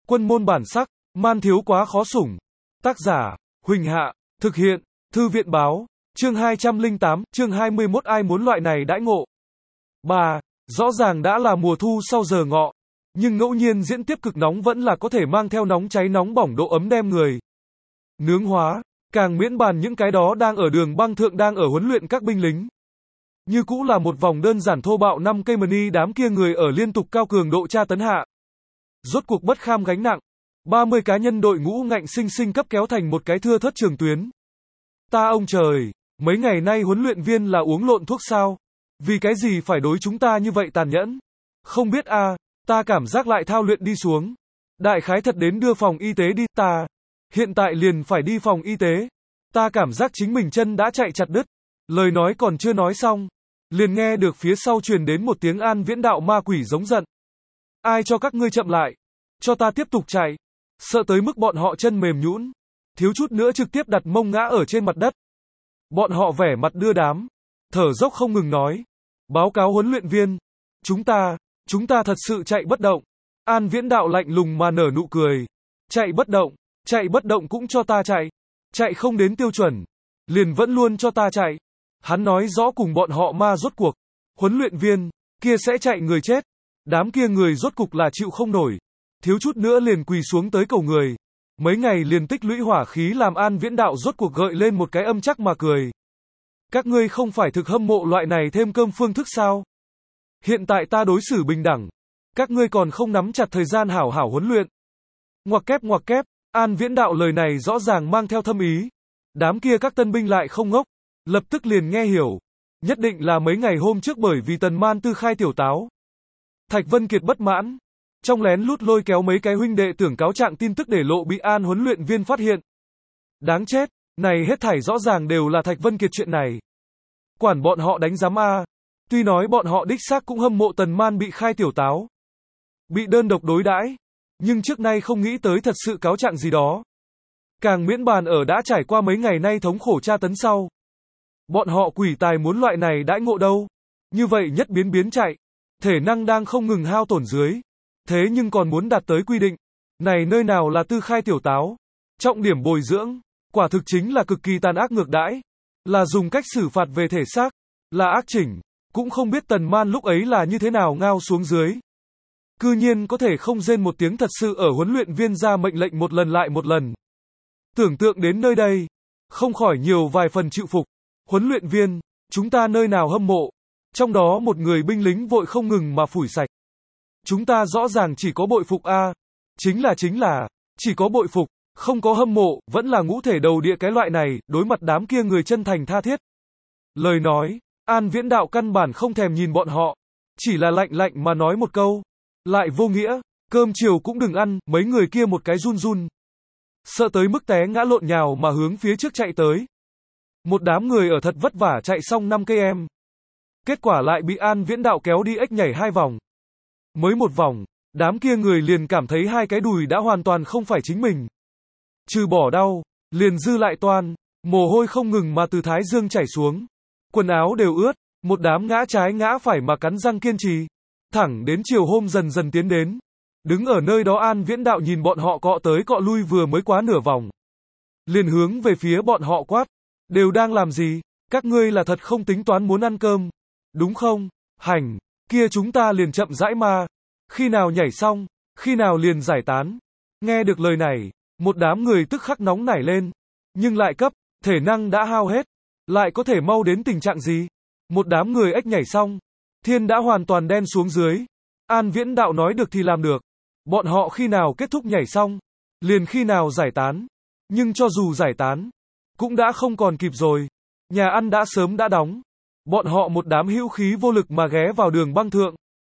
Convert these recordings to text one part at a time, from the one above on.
Quân môn bản sắc, man thiếu quá khó sủng. Tác giả, Huỳnh Hạ, thực hiện, Thư viện báo, chương 208, chương 21 ai muốn loại này đãi ngộ. 3. Rõ ràng đã là mùa thu sau giờ ngọ, nhưng ngẫu nhiên diễn tiếp cực nóng vẫn là có thể mang theo nóng cháy nóng bỏng độ ấm đem người nướng hóa, càng miễn bàn những cái đó đang ở đường băng thượng đang ở huấn luyện các binh lính. Như cũ là một vòng đơn giản thô bạo 5 cây mini đám kia người ở liên tục cao cường độ tra tấn hạ. Rốt cuộc bất kham gánh nặng, 30 cá nhân đội ngũ ngạnh sinh sinh cấp kéo thành một cái thưa thớt trường tuyến. Ta ông trời, mấy ngày nay huấn luyện viên là uống lộn thuốc sao? Vì cái gì phải đối chúng ta như vậy tàn nhẫn? Không biết ta cảm giác lại thao luyện đi xuống. Đại khái thật đến đưa phòng y tế đi, ta hiện tại liền phải đi phòng y tế. Ta cảm giác chính mình chân đã chạy chặt đứt. Lời nói còn chưa nói xong, liền nghe được phía sau truyền đến một tiếng An Viễn Đạo ma quỷ giống giận. Ai cho các ngươi chậm lại? Cho ta tiếp tục chạy. Sợ tới mức bọn họ chân mềm nhũn, thiếu chút nữa trực tiếp đặt mông ngã ở trên mặt đất. Bọn họ vẻ mặt đưa đám, thở dốc không ngừng nói. Báo cáo huấn luyện viên, chúng ta thật sự chạy bất động. An Viễn Đạo lạnh lùng mà nở nụ cười. Chạy bất động cũng cho ta chạy. Chạy không đến tiêu chuẩn, liền vẫn luôn cho ta chạy. Hắn nói rõ cùng bọn họ ma rốt cuộc. Huấn luyện viên, kia sẽ chạy người chết. Đám kia người rốt cục là chịu không nổi. Thiếu chút nữa liền quỳ xuống tới cầu người. Mấy ngày liền tích lũy hỏa khí làm An Viễn Đạo rốt cuộc gợi lên một cái âm chắc mà cười. Các ngươi không phải thực hâm mộ loại này thêm cơm phương thức sao? Hiện tại ta đối xử bình đẳng. Các ngươi còn không nắm chặt thời gian hảo hảo huấn luyện. Ngoặc kép, An Viễn Đạo lời này rõ ràng mang theo thâm ý. Đám kia các tân binh lại không ngốc. Lập tức liền nghe hiểu. Nhất định là mấy ngày hôm trước bởi vì Tần Man Tư khai tiểu táo. Thạch Vân Kiệt bất mãn. Trong lén lút lôi kéo mấy cái huynh đệ tưởng cáo trạng tin tức để lộ bị An huấn luyện viên phát hiện. Đáng chết, này hết thảy rõ ràng đều là Thạch Vân Kiệt chuyện này. Quản bọn họ đánh giám Tuy nói bọn họ đích xác cũng hâm mộ Tần Man bị khai tiểu táo. Bị đơn độc đối đãi, nhưng trước nay không nghĩ tới thật sự cáo trạng gì đó. Càng miễn bàn ở đã trải qua mấy ngày nay thống khổ tra tấn sau. Bọn họ quỷ tài muốn loại này đãi ngộ đâu. Như vậy nhất biến chạy. Thể năng đang không ngừng hao tổn dưới. Thế nhưng còn muốn đạt tới quy định. Này nơi nào là tư khai tiểu táo. Trọng điểm bồi dưỡng. Quả thực chính là cực kỳ tàn ác ngược đãi. Là dùng cách xử phạt về thể xác. Là ác chỉnh. Cũng không biết Tần Man lúc ấy là như thế nào ngao xuống dưới. Cư nhiên có thể không rên một tiếng thật sự ở huấn luyện viên ra mệnh lệnh một lần lại một lần. Tưởng tượng đến nơi đây. Không khỏi nhiều vài phần chịu phục. Huấn luyện viên, chúng ta nơi nào hâm mộ. Trong đó một người binh lính vội không ngừng mà phủi sạch. Chúng ta rõ ràng chỉ có bội phục Chính là, chỉ có bội phục, không có hâm mộ, vẫn là ngũ thể đầu địa cái loại này, đối mặt đám kia người chân thành tha thiết. Lời nói, An Viễn Đạo căn bản không thèm nhìn bọn họ, chỉ là lạnh mà nói một câu. Lại vô nghĩa, cơm chiều cũng đừng ăn, mấy người kia một cái run. Sợ tới mức té ngã lộn nhào mà hướng phía trước chạy tới. Một đám người ở thật vất vả chạy xong 5 cây em. Kết quả lại bị An Viễn Đạo kéo đi ếch nhảy 2 vòng. Mới một vòng, đám kia người liền cảm thấy hai cái đùi đã hoàn toàn không phải chính mình. Trừ bỏ đau, liền dư lại toan, mồ hôi không ngừng mà từ thái dương chảy xuống. Quần áo đều ướt, một đám ngã trái ngã phải mà cắn răng kiên trì. Thẳng đến chiều hôm dần dần tiến đến. Đứng ở nơi đó An Viễn Đạo nhìn bọn họ cọ tới cọ lui vừa mới quá nửa vòng. Liền hướng về phía bọn họ quát. Đều đang làm gì? Các ngươi là thật không tính toán muốn ăn cơm. Đúng không? Hành. Kia chúng ta liền chậm rãi mà. Khi nào nhảy xong, khi nào liền giải tán. Nghe được lời này, một đám người tức khắc nóng nảy lên. Nhưng lại cấp, thể năng đã hao hết. Lại có thể mau đến tình trạng gì? Một đám người ếch nhảy xong. Thiên đã hoàn toàn đen xuống dưới. An Viễn Đạo nói được thì làm được. Bọn họ khi nào kết thúc nhảy xong, liền khi nào giải tán. Nhưng cho dù giải tán, cũng đã không còn kịp rồi. Nhà ăn đã sớm đã đóng. Bọn họ một đám hữu khí vô lực mà ghé vào đường băng thượng.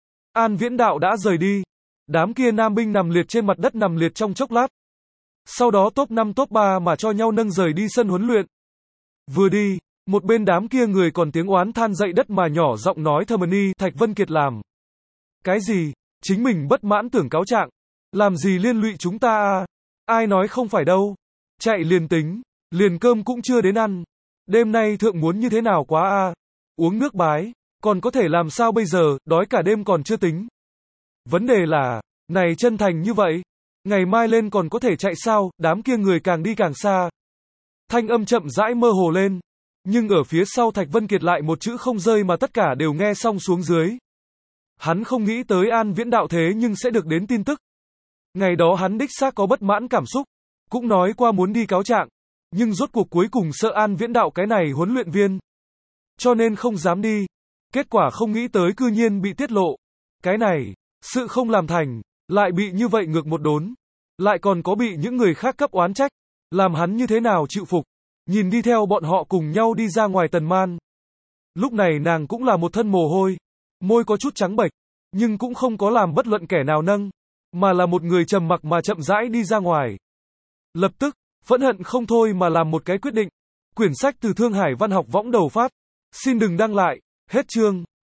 An Viễn Đạo đã rời đi. Đám kia nam binh nằm liệt trên mặt đất nằm liệt trong chốc lát. Sau đó top 5 top 3 mà cho nhau nâng rời đi sân huấn luyện. Vừa đi, một bên đám kia người còn tiếng oán than dậy đất mà nhỏ giọng nói thầm ni Thạch Vân Kiệt làm. Cái gì? Chính mình bất mãn tưởng cáo trạng. Làm gì liên lụy chúng ta Ai nói không phải đâu. Chạy liền tính, liền cơm cũng chưa đến ăn. Đêm nay thượng muốn như thế nào quá Uống nước bái, còn có thể làm sao bây giờ, đói cả đêm còn chưa tính. Vấn đề là, này chân thành như vậy. Ngày mai lên còn có thể chạy sao, đám kia người càng đi càng xa. Thanh âm chậm rãi mơ hồ lên. Nhưng ở phía sau Thạch Vân Kiệt lại một chữ không rơi mà tất cả đều nghe xong xuống dưới. Hắn không nghĩ tới An Viễn Đạo thế nhưng sẽ được đến tin tức. Ngày đó hắn đích xác có bất mãn cảm xúc, cũng nói qua muốn đi cáo trạng, nhưng rốt cuộc cuối cùng sợ An Viễn Đạo cái này huấn luyện viên, cho nên không dám đi. Kết quả không nghĩ tới cư nhiên bị tiết lộ. Cái này, sự không làm thành, lại bị như vậy ngược một đốn, lại còn có bị những người khác cấp oán trách, làm hắn như thế nào chịu phục. Nhìn đi theo bọn họ cùng nhau đi ra ngoài Tần Man. Lúc này nàng cũng là một thân mồ hôi, môi có chút trắng bệch, nhưng cũng không có làm bất luận kẻ nào nâng, mà là một người trầm mặc mà chậm rãi đi ra ngoài. Lập tức, phẫn hận không thôi mà làm một cái quyết định. Quyển sách từ Thương Hải Văn học võng đầu phát. Xin đừng đăng lại. Hết chương.